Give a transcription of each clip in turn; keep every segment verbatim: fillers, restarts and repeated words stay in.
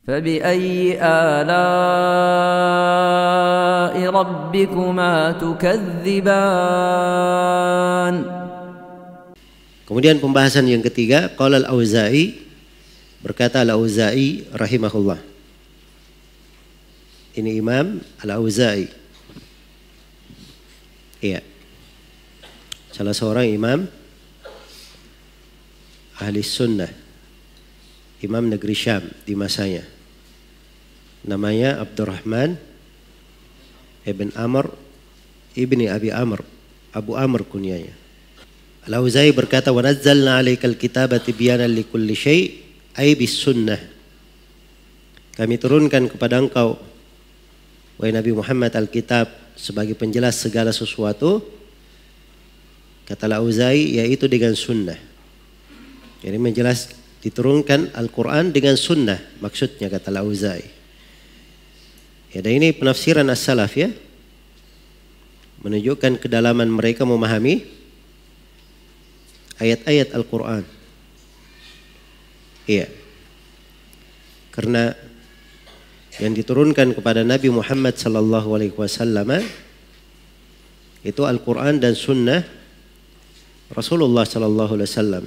فبأي آلاء ربكما تكذبان. Kemudian pembahasan yang ketiga, qala al-Auza'i, berkata al-Auza'i rahimahullah. Ini Imam al-Auza'i. Iya. Salah seorang imam ahli sunnah, imam negeri Syam di masanya. Namanya Abdurrahman ibn Amr ibni Abi Amr, Abu Amr kunyanya. Al-Auza'i berkata, wa nazzalna 'alaikal kitaba tibyanan likulli syai' ay bis sunnah. Kami turunkan kepada engkau wahai Nabi Muhammad Alkitab sebagai penjelas segala sesuatu, kata Al-Auza'i, yaitu dengan sunnah. Jadi menjelas diturunkan Al-Quran dengan sunnah, maksudnya kata Al-Auza'i. Ya, dan ini penafsiran as-salaf ya, menunjukkan kedalaman mereka memahami ayat-ayat Al-Quran. Iya. Karena yang diturunkan kepada Nabi Muhammad sallallahu alaihi wasallam itu Al-Quran dan sunnah Rasulullah sallallahu alaihi wasallam.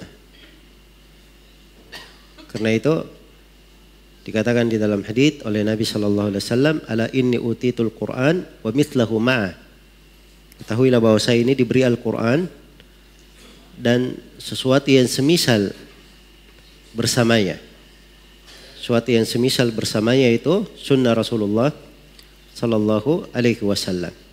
Karena itu dikatakan di dalam hadits oleh Nabi sallallahu alaihi wasallam, ala inni utitul Quran wa mithlahu ma'a. Ketahuilah bahwa saya ini diberi Al-Quran dan sesuatu yang semisal bersamanya. Sesuatu yang semisal bersamanya itu sunnah Rasulullah sallallahu alaihi wasallam.